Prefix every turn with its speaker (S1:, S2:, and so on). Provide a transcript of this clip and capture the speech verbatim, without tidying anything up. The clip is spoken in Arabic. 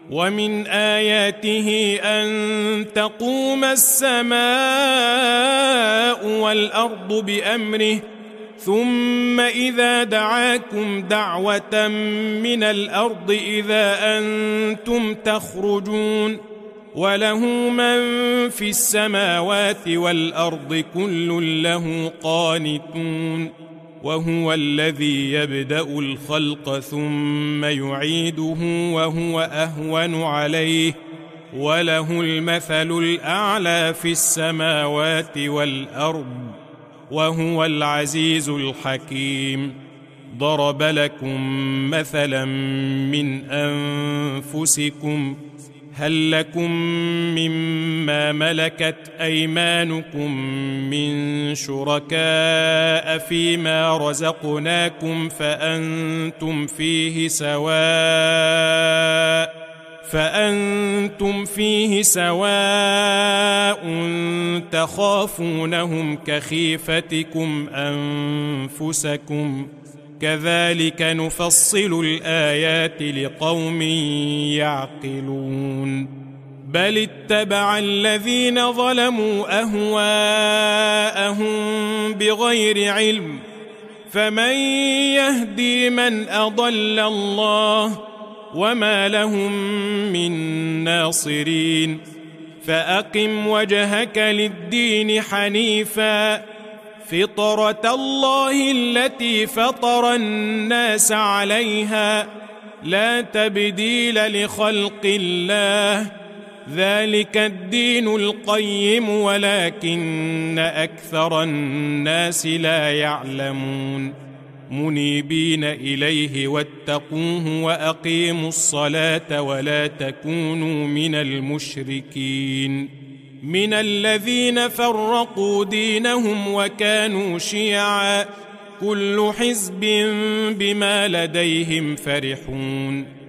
S1: ومن آياته أن تقوم السماء والأرض بأمره ثم إذا دعاكم دعوة من الأرض إذا أنتم تخرجون وله من في السماوات والأرض كل له قانتون وهو الذي يبدأ الخلق ثم يعيده وهو أهون عليه وله المثل الأعلى في السماوات والأرض وهو العزيز الحكيم. ضرب لكم مثلا من أنفسكم هل لكم مما ملكت أيمانكم من شركاء فيما رزقناكم فأنتم فيه سواء فأنتم فيه سواء تخافونهم كخيفتكم أنفسكم كذلك نفصل الآيات لقوم يعقلون. بل اتبع الذين ظلموا أهواءهم بغير علم فمن يهدي من أضل الله وما لهم من ناصرين. فأقم وجهك للدين حنيفا فطرة الله التي فطر الناس عليها لا تبديل لخلق الله ذلك الدين القيم ولكن أكثر الناس لا يعلمون. منيبين إليه واتقوه وأقيموا الصلاة ولا تكونوا من المشركين من الذين فرقوا دينهم وكانوا شيعا كل حزب بما لديهم فرحون.